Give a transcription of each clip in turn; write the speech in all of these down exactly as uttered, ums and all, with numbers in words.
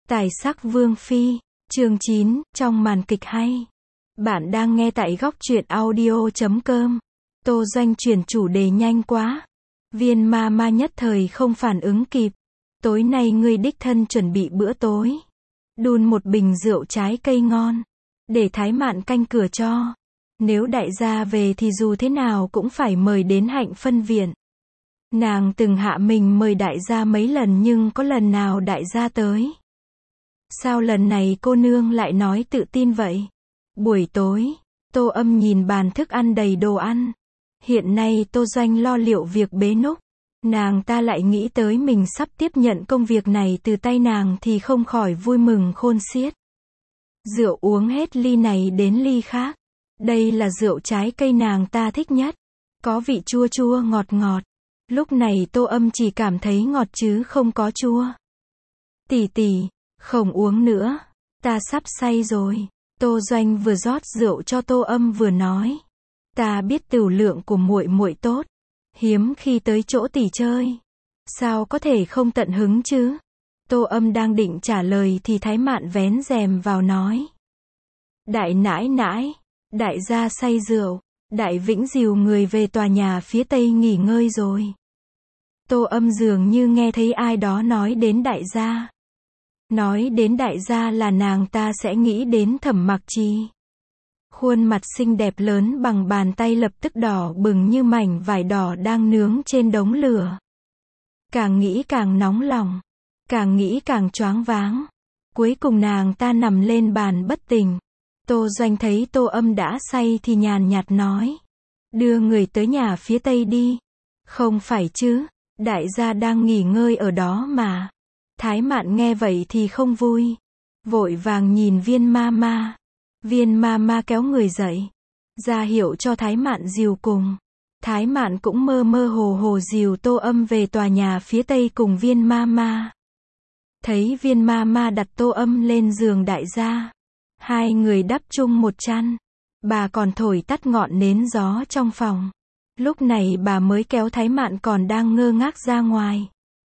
Tài sắc vương phi, chương chín, trong màn kịch hay. Bạn đang nghe tại góc truyện audio chấm com. Tô Doanh chuyển chủ đề nhanh quá. Viên ma ma nhất thời không phản ứng kịp. Tối nay ngươi đích thân chuẩn bị bữa tối. Đun một bình rượu trái cây ngon. Để Thái Mạn canh cửa cho. Nếu đại gia về thì dù thế nào cũng phải mời đến Hạnh Phân Viện. Nàng từng hạ mình mời đại gia mấy lần nhưng có lần nào đại gia tới. Sao lần này cô nương lại nói tự tin vậy? Buổi tối, Tô Âm nhìn bàn thức ăn đầy đồ ăn. Hiện nay Tô Doanh lo liệu việc bế núc. Nàng ta lại nghĩ tới mình sắp tiếp nhận công việc này từ tay nàng thì không khỏi vui mừng khôn xiết. Rượu uống hết ly này đến ly khác. Đây là rượu trái cây nàng ta thích nhất. Có vị chua chua ngọt ngọt. Lúc này Tô Âm chỉ cảm thấy ngọt chứ không có chua. Tỷ tỷ, không uống nữa. Ta sắp say rồi. Tô Doanh vừa rót rượu cho Tô Âm vừa nói. Ta biết tửu lượng của muội muội tốt. Hiếm khi tới chỗ tỷ chơi. Sao có thể không tận hứng chứ? Tô Âm đang định trả lời thì Thái Mạn vén rèm vào nói. Đại nãi nãi, đại gia say rượu, đại vĩnh dìu người về tòa nhà phía tây nghỉ ngơi rồi. Tô Âm dường như nghe thấy ai đó nói đến đại gia. Nói đến đại gia là nàng ta sẽ nghĩ đến Thẩm Mặc Trì. Khuôn mặt xinh đẹp lớn bằng bàn tay lập tức đỏ bừng như mảnh vải đỏ đang nướng trên đống lửa. Càng nghĩ càng nóng lòng, càng nghĩ càng choáng váng. Cuối cùng nàng ta nằm lên bàn bất tỉnh. Tô Doanh thấy Tô Âm đã say thì nhàn nhạt nói. Đưa người tới nhà phía tây đi. Không phải chứ, đại gia đang nghỉ ngơi ở đó mà. Thái Mạn nghe vậy thì không vui. Vội vàng nhìn Viên ma ma. Viên ma ma kéo người dậy. Ra hiệu cho Thái Mạn dìu cùng. Thái Mạn cũng mơ mơ hồ hồ dìu Tô Âm về tòa nhà phía tây cùng Viên ma ma. Thấy Viên ma ma đặt Tô Âm lên giường đại gia. Hai người đắp chung một chăn. Bà còn thổi tắt ngọn nến gió trong phòng. Lúc này bà mới kéo Thái Mạn còn đang ngơ ngác ra ngoài.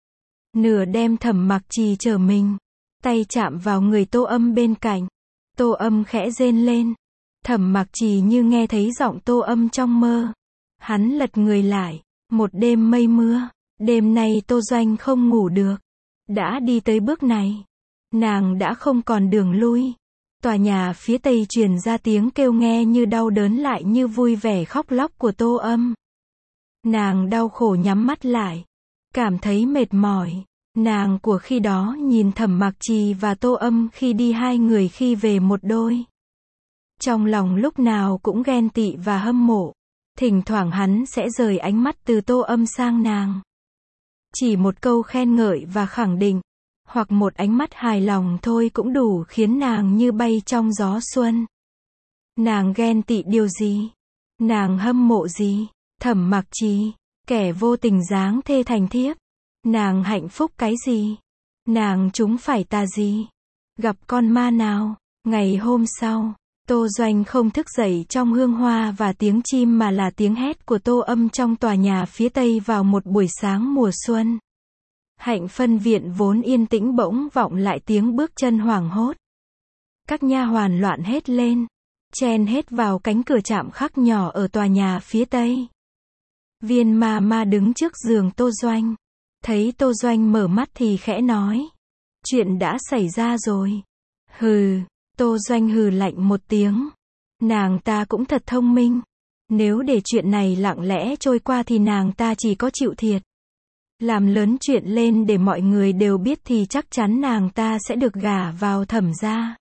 Nửa đêm Thẩm Mặc Trì trở mình. Tay chạm vào người Tô Âm bên cạnh. Tô Âm khẽ rên lên. Thẩm Mặc Trì như nghe thấy giọng Tô Âm trong mơ. Hắn lật người lại. Một đêm mây mưa. Đêm nay Tô Doanh không ngủ được. Đã đi tới bước này. Nàng đã không còn đường lui. Tòa nhà phía tây truyền ra tiếng kêu nghe như đau đớn lại như vui vẻ khóc lóc của Tô Âm. Nàng đau khổ nhắm mắt lại. Cảm thấy mệt mỏi. Nàng của khi đó nhìn Thẩm Mặc Trì và Tô Âm khi đi hai người khi về một đôi. Trong lòng lúc nào cũng ghen tị và hâm mộ. Thỉnh thoảng hắn sẽ rời ánh mắt từ Tô Âm sang nàng. Chỉ một câu khen ngợi và khẳng định. Hoặc một ánh mắt hài lòng thôi cũng đủ khiến nàng như bay trong gió xuân. Nàng ghen tị điều gì? Nàng hâm mộ gì? Thẩm Mặc Trì, kẻ vô tình giáng thê thành thiếp. Nàng hạnh phúc cái gì? Nàng trúng phải tà gì? Gặp con ma nào? Ngày hôm sau, Tô Doanh không thức dậy trong hương hoa và tiếng chim mà là tiếng hét của Tô Âm trong tòa nhà phía tây vào một buổi sáng mùa xuân. Hạnh Phân Viện vốn yên tĩnh bỗng vọng lại tiếng bước chân hoảng hốt. Các nha hoàn loạn hết lên, chen hết vào cánh cửa chạm khắc nhỏ ở tòa nhà phía tây. Viên ma ma đứng trước giường Tô Doanh. Thấy Tô Doanh mở mắt thì khẽ nói. Chuyện đã xảy ra rồi. Hừ, Tô Doanh hừ lạnh một tiếng. Nàng ta cũng thật thông minh. Nếu để chuyện này lặng lẽ trôi qua thì nàng ta chỉ có chịu thiệt. Làm lớn chuyện lên để mọi người đều biết thì chắc chắn nàng ta sẽ được gả vào Thẩm gia.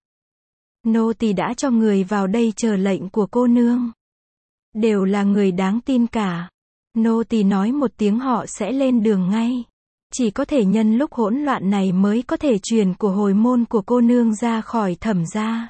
Nô tỳ đã cho người vào đây chờ lệnh của cô nương. Đều là người đáng tin cả. Nô tỳ nói một tiếng họ sẽ lên đường ngay. Chỉ có thể nhân lúc hỗn loạn này mới có thể truyền của hồi môn của cô nương ra khỏi Thẩm gia.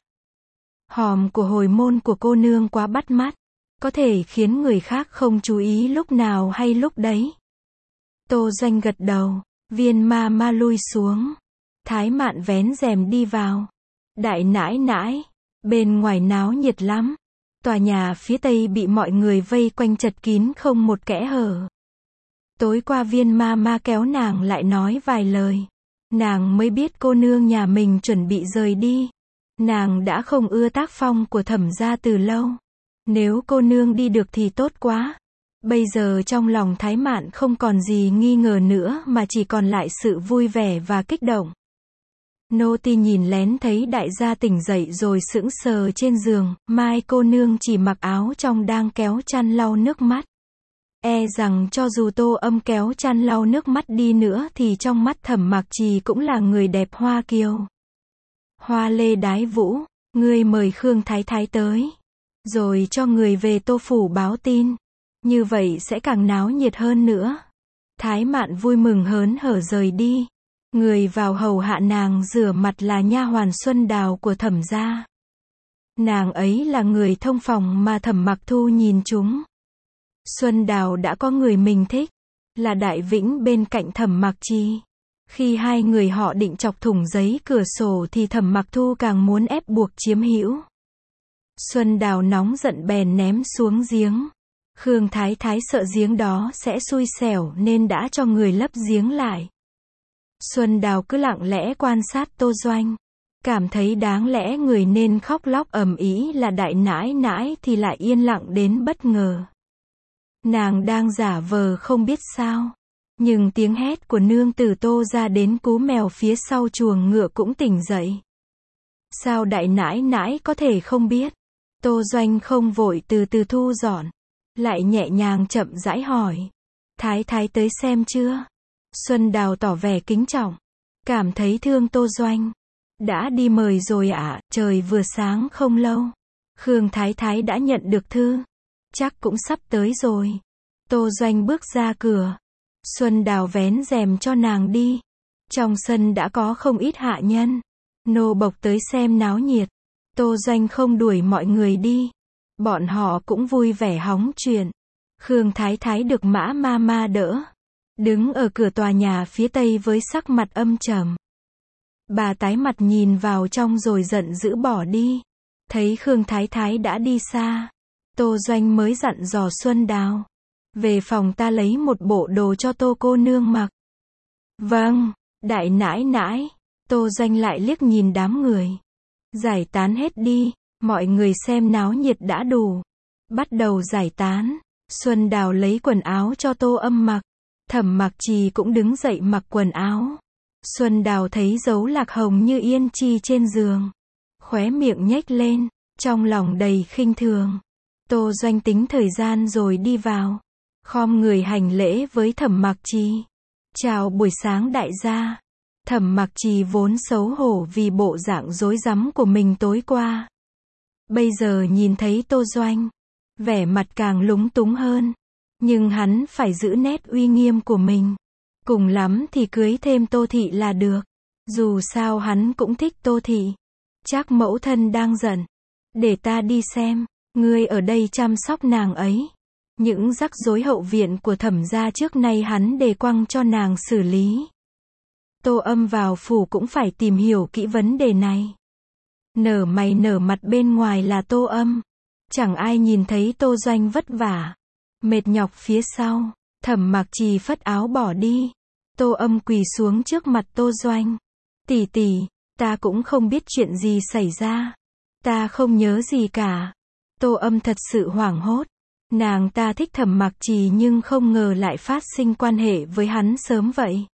Hòm của hồi môn của cô nương quá bắt mắt. Có thể khiến người khác không chú ý lúc nào hay lúc đấy. Tô Doanh gật đầu. Viên ma ma lui xuống. Thái Mạn vén rèm đi vào. Đại nãi nãi. Bên ngoài náo nhiệt lắm. Tòa nhà phía tây bị mọi người vây quanh chật kín không một kẽ hở. Tối qua Viên ma ma kéo nàng lại nói vài lời. Nàng mới biết cô nương nhà mình chuẩn bị rời đi. Nàng đã không ưa tác phong của Thẩm gia từ lâu. Nếu cô nương đi được thì tốt quá. Bây giờ trong lòng Thái Mạn không còn gì nghi ngờ nữa mà chỉ còn lại sự vui vẻ và kích động. Nô tỳ nhìn lén thấy đại gia tỉnh dậy rồi sững sờ trên giường, Mai cô nương chỉ mặc áo trong đang kéo chăn lau nước mắt. E rằng cho dù Tô Âm kéo chăn lau nước mắt đi nữa thì trong mắt Thẩm Mạc Trì cũng là người đẹp hoa kiều. Hoa lê đái vũ, ngươi mời Khương Thái Thái tới. Rồi cho người về Tô Phủ báo tin. Như vậy sẽ càng náo nhiệt hơn nữa. Thái Mạn vui mừng hớn hở rời đi. Người vào hầu hạ nàng rửa mặt là nha hoàn Xuân Đào của Thẩm gia. Nàng ấy là người thông phòng mà Thẩm Mặc Thu nhìn chúng. Xuân Đào đã có người mình thích, là Đại Vĩnh bên cạnh Thẩm Mạc Trì. Khi hai người họ định chọc thủng giấy cửa sổ thì Thẩm Mặc Thu càng muốn ép buộc chiếm hữu. Xuân Đào nóng giận bèn ném xuống giếng. Khương Thái Thái sợ giếng đó sẽ xui xẻo nên đã cho người lấp giếng lại. Xuân Đào cứ lặng lẽ quan sát Tô Doanh. Cảm thấy đáng lẽ người nên khóc lóc ầm ĩ là đại nãi nãi thì lại yên lặng đến bất ngờ. Nàng đang giả vờ không biết sao. Nhưng tiếng hét của nương tử Tô ra đến cú mèo phía sau chuồng ngựa cũng tỉnh dậy. Sao đại nãi nãi có thể không biết? Tô Doanh không vội từ từ thu dọn. Lại nhẹ nhàng chậm rãi hỏi. Thái Thái tới xem chưa? Xuân Đào tỏ vẻ kính trọng. Cảm thấy thương Tô Doanh. Đã đi mời rồi ạ, à, trời vừa sáng không lâu. Khương Thái Thái đã nhận được thư. Chắc cũng sắp tới rồi. Tô Doanh bước ra cửa. Xuân Đào vén rèm cho nàng đi. Trong sân đã có không ít hạ nhân. Nô bộc tới xem náo nhiệt. Tô Doanh không đuổi mọi người đi. Bọn họ cũng vui vẻ hóng chuyện. Khương Thái Thái được Mã ma ma đỡ. Đứng ở cửa tòa nhà phía tây với sắc mặt âm trầm. Bà tái mặt nhìn vào trong rồi giận dữ bỏ đi. Thấy Khương Thái Thái đã đi xa. Tô Doanh mới dặn dò Xuân Đào. Về phòng ta lấy một bộ đồ cho Tô cô nương mặc. Vâng, đại nãi nãi. Tô Doanh lại liếc nhìn đám người. Giải tán hết đi, mọi người xem náo nhiệt đã đủ. Bắt đầu giải tán. Xuân Đào lấy quần áo cho Tô Âm mặc. Thẩm Mạc Trì cũng đứng dậy mặc quần áo. Xuân Đào thấy dấu lạc hồng như yên chi trên giường. Khóe miệng nhếch lên, trong lòng đầy khinh thường. Tô Doanh tính thời gian rồi đi vào. Khom người hành lễ với Thẩm Mạc Trì. Chào buổi sáng đại gia. Thẩm Mạc Trì vốn xấu hổ vì bộ dạng rối rắm của mình tối qua. Bây giờ nhìn thấy Tô Doanh, vẻ mặt càng lúng túng hơn. Nhưng hắn phải giữ nét uy nghiêm của mình. Cùng lắm thì cưới thêm Tô Thị là được. Dù sao hắn cũng thích Tô Thị. Chắc mẫu thân đang giận. Để ta đi xem, ngươi ở đây chăm sóc nàng ấy. Những rắc rối hậu viện của Thẩm gia trước nay hắn đề quăng cho nàng xử lý. Tô Âm vào phủ cũng phải tìm hiểu kỹ vấn đề này. Nở mày nở mặt bên ngoài là Tô Âm. Chẳng ai nhìn thấy Tô Doanh vất vả, mệt nhọc phía sau. Thẩm Mạc Trì phất áo bỏ đi. Tô Âm quỳ xuống trước mặt Tô Doanh. Tỷ tỷ, ta cũng không biết chuyện gì xảy ra. Ta không nhớ gì cả. Tô Âm thật sự hoảng hốt. Nàng ta thích Thẩm Mạc Trì nhưng không ngờ lại phát sinh quan hệ với hắn sớm vậy.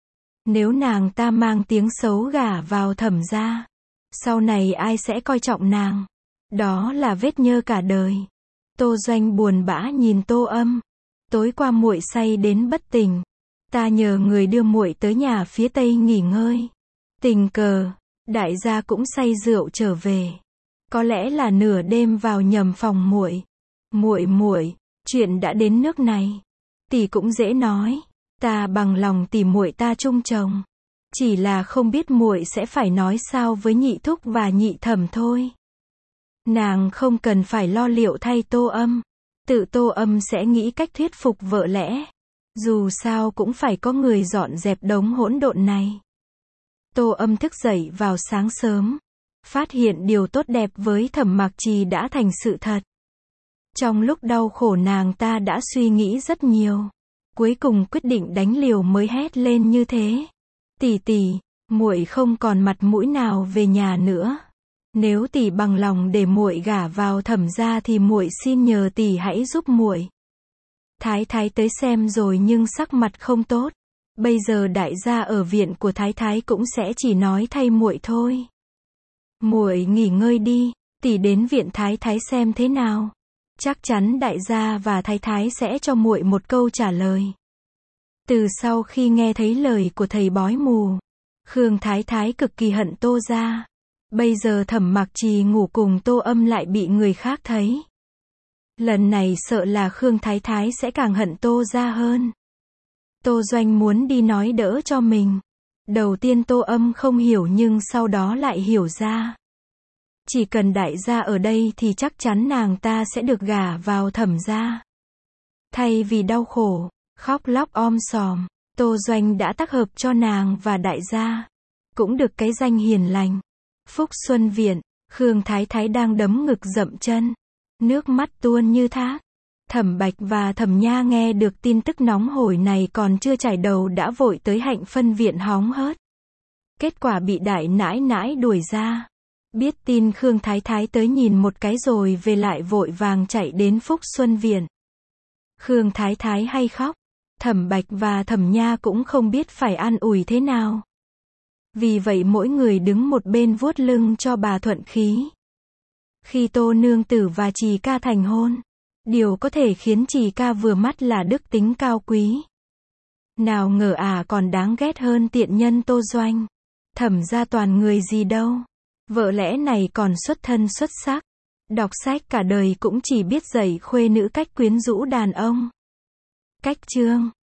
Nếu nàng ta mang tiếng xấu gả vào Thẩm gia, sau này ai sẽ coi trọng nàng? Đó là vết nhơ cả đời. Tô Doanh buồn bã nhìn Tô Âm. Tối qua muội say đến bất tỉnh. Ta nhờ người đưa muội tới nhà phía tây nghỉ ngơi. Tình cờ, đại gia cũng say rượu trở về. Có lẽ là nửa đêm vào nhầm phòng muội. Muội muội, chuyện đã đến nước này, tỷ cũng dễ nói. Ta bằng lòng tỷ muội ta chung chồng. Chỉ là không biết muội sẽ phải nói sao với nhị thúc và nhị thẩm thôi. Nàng không cần phải lo liệu thay Tô Âm. Tự Tô Âm sẽ nghĩ cách thuyết phục vợ lẽ. Dù sao cũng phải có người dọn dẹp đống hỗn độn này. Tô Âm thức dậy vào sáng sớm. Phát hiện điều tốt đẹp với Thẩm Mạc Trì đã thành sự thật. Trong lúc đau khổ nàng ta đã suy nghĩ rất nhiều. Cuối cùng quyết định đánh liều mới hét lên như thế. Tỷ tỷ, muội không còn mặt mũi nào về nhà nữa. Nếu tỷ bằng lòng để muội gả vào Thẩm gia thì muội xin nhờ tỷ hãy giúp muội. Thái thái tới xem rồi nhưng sắc mặt không tốt. Bây giờ đại gia ở viện của thái thái cũng sẽ chỉ nói thay muội thôi. Muội nghỉ ngơi đi, tỷ đến viện thái thái xem thế nào. Chắc chắn đại gia và thái thái sẽ cho muội một câu trả lời. Từ sau khi nghe thấy lời của thầy bói mù, Khương thái thái cực kỳ hận Tô gia. Bây giờ Thẩm Mạc Trì ngủ cùng Tô Âm lại bị người khác thấy. Lần này sợ là Khương thái thái sẽ càng hận Tô gia hơn. Tô Doanh muốn đi nói đỡ cho mình. Đầu tiên Tô Âm không hiểu nhưng sau đó lại hiểu ra. Chỉ cần đại gia ở đây thì chắc chắn nàng ta sẽ được gả vào Thẩm gia. Thay vì đau khổ, khóc lóc om sòm, Tô Doanh đã tác hợp cho nàng và đại gia. Cũng được cái danh hiền lành. Phúc Xuân Viện, Khương Thái Thái đang đấm ngực dậm chân. Nước mắt tuôn như thác. Thẩm Bạch và Thẩm Nha nghe được tin tức nóng hổi này còn chưa chải đầu đã vội tới Hạnh Phân Viện hóng hớt. Kết quả bị đại nãi nãi đuổi ra. Biết tin Khương Thái Thái tới nhìn một cái rồi về lại vội vàng chạy đến Phúc Xuân Viện. Khương Thái Thái hay khóc. Thẩm Bạch và Thẩm Nha cũng không biết phải an ủi thế nào. Vì vậy mỗi người đứng một bên vuốt lưng cho bà thuận khí. Khi Tô nương tử và Trì ca thành hôn, điều có thể khiến Trì ca vừa mắt là đức tính cao quý. Nào ngờ à còn đáng ghét hơn tiện nhân Tô Doanh. Thẩm gia toàn người gì đâu. Vợ lẽ này còn xuất thân xuất sắc. Đọc sách cả đời cũng chỉ biết dạy khuê nữ cách quyến rũ đàn ông. Cách chương